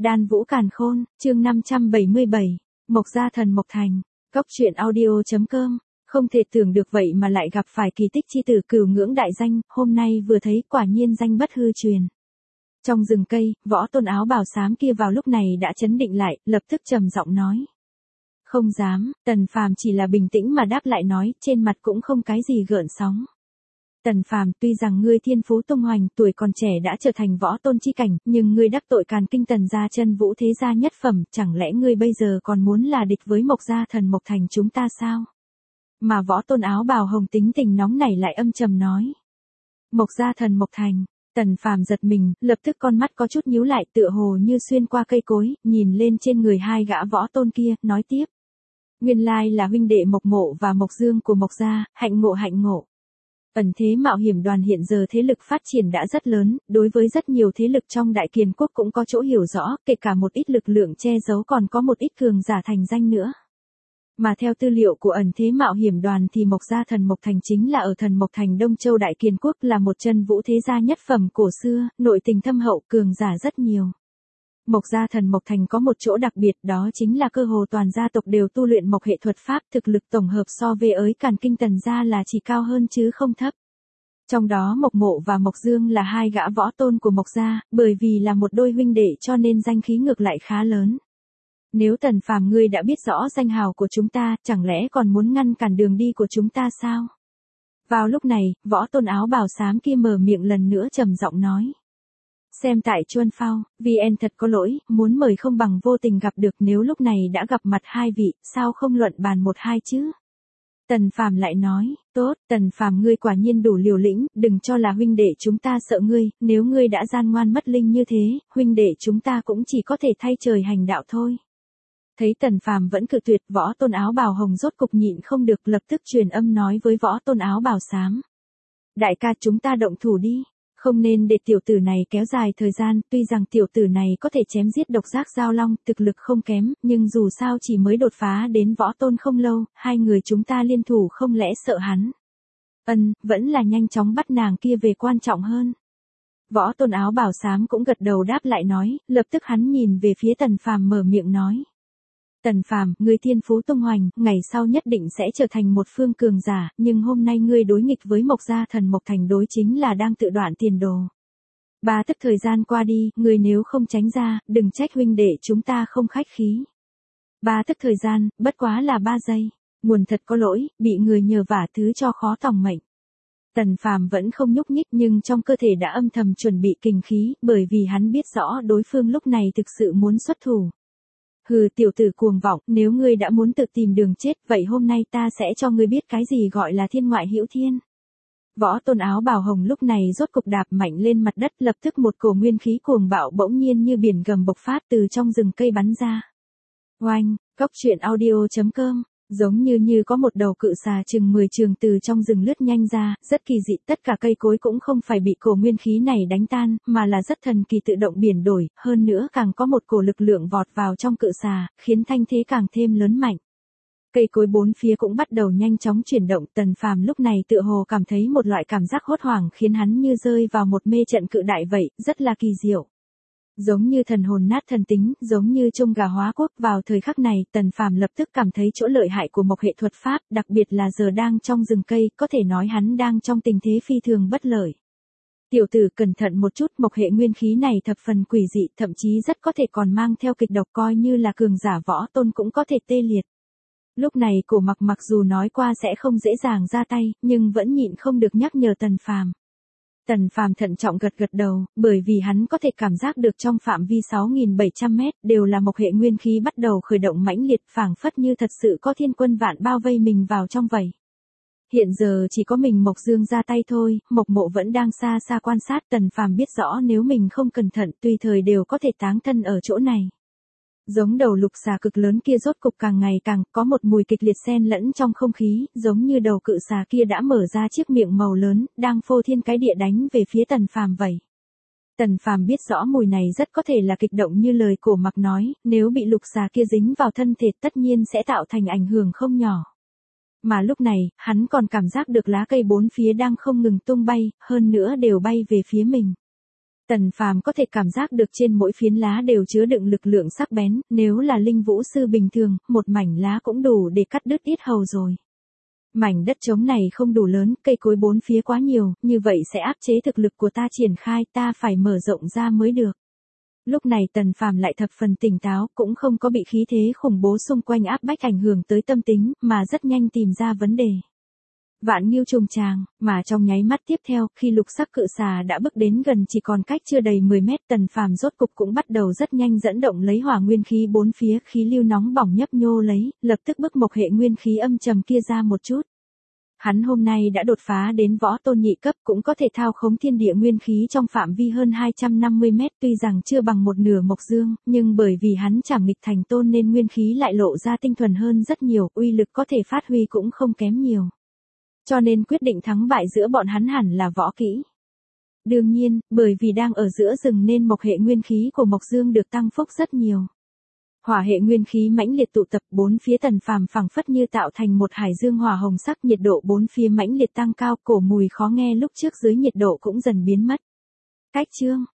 Đan Vũ Càn Khôn, chương 577, Mộc Gia Thần Mộc Thành, Cốc truyện audio.com. Không thể tưởng được vậy mà lại gặp phải kỳ tích chi tử Cửu Ngưỡng đại danh, hôm nay vừa thấy quả nhiên danh bất hư truyền. Trong rừng cây, Võ Tôn áo bào xám kia vào lúc này đã chấn định lại, lập tức trầm giọng nói. Không dám, Tần Phàm chỉ là bình tĩnh mà đáp lại nói, trên mặt cũng không cái gì gợn sóng. Tần Phàm, tuy rằng ngươi thiên phú tung hoành, tuổi còn trẻ đã trở thành võ tôn chi cảnh, nhưng ngươi đắc tội Càn Kinh Tần gia chân vũ thế gia nhất phẩm, chẳng lẽ ngươi bây giờ còn muốn là địch với Mộc Gia Thần Mộc Thành chúng ta sao? Mà Võ Tôn áo bào hồng tính tình nóng nảy lại âm trầm nói. Mộc Gia Thần Mộc Thành. Tần Phàm giật mình, lập tức con mắt có chút nhíu lại, tựa hồ như xuyên qua cây cối, nhìn lên trên người hai gã võ tôn kia, nói tiếp. Nguyên lai là huynh đệ Mộc Mộ và Mộc Dương của Mộc Gia, hạnh ngộ hạnh ngộ. Ẩn thế mạo hiểm đoàn hiện giờ thế lực phát triển đã rất lớn, đối với rất nhiều thế lực trong Đại Kiền quốc cũng có chỗ hiểu rõ, kể cả một ít lực lượng che giấu còn có một ít cường giả thành danh nữa. Mà theo tư liệu của ẩn thế mạo hiểm đoàn thì Mộc Gia Thần Mộc Thành chính là ở Thần Mộc Thành Đông Châu Đại Kiền quốc, là một chân vũ thế gia nhất phẩm cổ xưa, nội tình thâm hậu, cường giả rất nhiều. Mộc Gia Thần Mộc Thành có một chỗ đặc biệt, đó chính là cơ hồ toàn gia tộc đều tu luyện mộc hệ thuật pháp, thực lực tổng hợp so với Càn Kinh Tần gia là chỉ cao hơn chứ không thấp. Trong đó Mộc Mộ và Mộc Dương là hai gã võ tôn của Mộc Gia, bởi vì là một đôi huynh đệ cho nên danh khí ngược lại khá lớn. Nếu Tần Phàm ngươi đã biết rõ danh hào của chúng ta, chẳng lẽ còn muốn ngăn cản đường đi của chúng ta sao? Vào lúc này, Võ Tôn áo bào xám kia mở miệng lần nữa trầm giọng nói. Xem tại Chuân Phao, VN thật có lỗi, muốn mời không bằng vô tình gặp được, nếu lúc này đã gặp mặt hai vị, sao không luận bàn một hai chứ? Tần Phàm lại nói, tốt, Tần Phàm ngươi quả nhiên đủ liều lĩnh, đừng cho là huynh đệ chúng ta sợ ngươi, nếu ngươi đã gian ngoan mất linh như thế, huynh đệ chúng ta cũng chỉ có thể thay trời hành đạo thôi. Thấy Tần Phàm vẫn cự tuyệt, Võ Tôn áo bào hồng rốt cục nhịn không được, lập tức truyền âm nói với Võ Tôn áo bào xám. Đại ca, chúng ta động thủ đi. Không nên để tiểu tử này kéo dài thời gian, tuy rằng tiểu tử này có thể chém giết độc giác giao long, thực lực không kém, nhưng dù sao chỉ mới đột phá đến võ tôn không lâu, hai người chúng ta liên thủ không lẽ sợ hắn. Vẫn là nhanh chóng bắt nàng kia về quan trọng hơn. Võ Tôn áo bào xám cũng gật đầu đáp lại nói, lập tức hắn nhìn về phía Tần Phàm mở miệng nói. Tần Phàm, ngươi thiên phú tung hoành, ngày sau nhất định sẽ trở thành một phương cường giả, nhưng hôm nay ngươi đối nghịch với Mộc Gia Thần Mộc Thành đối chính là đang tự đoạn tiền đồ. Ba tức thời gian qua đi, ngươi nếu không tránh ra, đừng trách huynh đệ chúng ta không khách khí. Ba tức thời gian, bất quá là 3 giây. Nguồn thật có lỗi, bị người nhờ vả thứ cho khó tòng mệnh. Tần Phàm vẫn không nhúc nhích nhưng trong cơ thể đã âm thầm chuẩn bị kình khí, bởi vì hắn biết rõ đối phương lúc này thực sự muốn xuất thủ. Hừ, tiểu tử cuồng vọng, nếu ngươi đã muốn tự tìm đường chết, vậy hôm nay ta sẽ cho ngươi biết cái gì gọi là thiên ngoại hữu thiên. Võ Tôn áo bào hồng lúc này rốt cục đạp mạnh lên mặt đất, lập tức một cổ nguyên khí cuồng bạo bỗng nhiên như biển gầm bộc phát từ trong rừng cây bắn ra. Oanh, Cốc truyện audio.com. Giống như có một đầu cự xà chừng 10 trường từ trong rừng lướt nhanh ra, rất kỳ dị, tất cả cây cối cũng không phải bị cổ nguyên khí này đánh tan, mà là rất thần kỳ tự động biển đổi, hơn nữa càng có một cổ lực lượng vọt vào trong cự xà, khiến thanh thế càng thêm lớn mạnh. Cây cối bốn phía cũng bắt đầu nhanh chóng chuyển động, Tần Phàm lúc này tựa hồ cảm thấy một loại cảm giác hốt hoảng khiến hắn như rơi vào một mê trận cự đại vậy, rất là kỳ diệu. Giống như thần hồn nát thần tính, giống như trông gà hóa quốc, vào thời khắc này, Tần Phàm lập tức cảm thấy chỗ lợi hại của mộc hệ thuật pháp, đặc biệt là giờ đang trong rừng cây, có thể nói hắn đang trong tình thế phi thường bất lợi. Tiểu tử cẩn thận một chút, mộc hệ nguyên khí này thập phần quỷ dị, thậm chí rất có thể còn mang theo kịch độc, coi như là cường giả võ tôn cũng có thể tê liệt. Lúc này Cổ mặc dù nói qua sẽ không dễ dàng ra tay, nhưng vẫn nhịn không được nhắc nhở Tần Phàm. Tần Phàm thận trọng gật đầu, bởi vì hắn có thể cảm giác được trong phạm vi 6.700 mét, đều là mộc hệ nguyên khí bắt đầu khởi động mãnh liệt, phảng phất như thật sự có thiên quân vạn bao vây mình vào trong vậy. Hiện giờ chỉ có mình Mộc Dương ra tay thôi, Mộc Mộ vẫn đang xa xa quan sát, Tần Phàm biết rõ nếu mình không cẩn thận tùy thời đều có thể táng thân ở chỗ này. Giống đầu lục xà cực lớn kia rốt cục càng ngày càng có một mùi kịch liệt xen lẫn trong không khí, giống như đầu cự xà kia đã mở ra chiếc miệng màu lớn, đang phô thiên cái địa đánh về phía Tần Phàm vậy. Tần Phàm biết rõ mùi này rất có thể là kịch động như lời Cổ Mặc nói, nếu bị lục xà kia dính vào thân thể tất nhiên sẽ tạo thành ảnh hưởng không nhỏ. Mà lúc này, hắn còn cảm giác được lá cây bốn phía đang không ngừng tung bay, hơn nữa đều bay về phía mình. Tần Phàm có thể cảm giác được trên mỗi phiến lá đều chứa đựng lực lượng sắc bén, nếu là linh vũ sư bình thường, một mảnh lá cũng đủ để cắt đứt yết hầu rồi. Mảnh đất trống này không đủ lớn, cây cối bốn phía quá nhiều, như vậy sẽ áp chế thực lực của ta triển khai, ta phải mở rộng ra mới được. Lúc này Tần Phàm lại thập phần tỉnh táo, cũng không có bị khí thế khủng bố xung quanh áp bách ảnh hưởng tới tâm tính, mà rất nhanh tìm ra vấn đề. Vạn Nghiêu trùng tràng, mà trong nháy mắt tiếp theo, khi lục sắc cự xà đã bước đến gần chỉ còn cách chưa đầy 10 mét, Tần Phàm rốt cục cũng bắt đầu rất nhanh dẫn động lấy hỏa nguyên khí bốn phía, khí lưu nóng bỏng nhấp nhô lấy, lập tức bức mộc hệ nguyên khí âm trầm kia ra một chút. Hắn hôm nay đã đột phá đến võ tôn nhị cấp, cũng có thể thao khống thiên địa nguyên khí trong phạm vi hơn 250 mét, tuy rằng chưa bằng một nửa Mộc Dương, nhưng bởi vì hắn trảm nghịch thành tôn nên nguyên khí lại lộ ra tinh thuần hơn rất nhiều, uy lực có thể phát huy cũng không kém nhiều. Cho nên quyết định thắng bại giữa bọn hắn hẳn là võ kỹ. Đương nhiên, bởi vì đang ở giữa rừng nên mộc hệ nguyên khí của Mộc Dương được tăng phúc rất nhiều. Hỏa hệ nguyên khí mãnh liệt tụ tập bốn phía Tần Phàm phẳng phất như tạo thành một hải dương hỏa hồng sắc, nhiệt độ bốn phía mãnh liệt tăng cao, cổ mùi khó nghe lúc trước dưới nhiệt độ cũng dần biến mất. Cách chương